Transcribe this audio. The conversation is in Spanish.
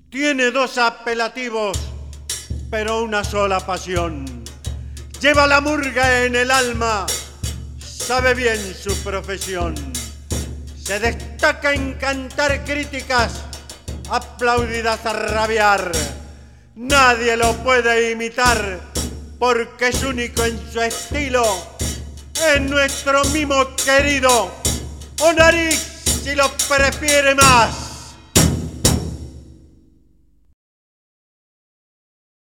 Tiene dos apelativos, pero una sola pasión. Lleva la murga en el alma, sabe bien su profesión. Se destaca en cantar críticas, aplaudidas a rabiar. Nadie lo puede imitar, porque es único en su estilo. Es nuestro mimo querido, o Nariz si lo prefiere más.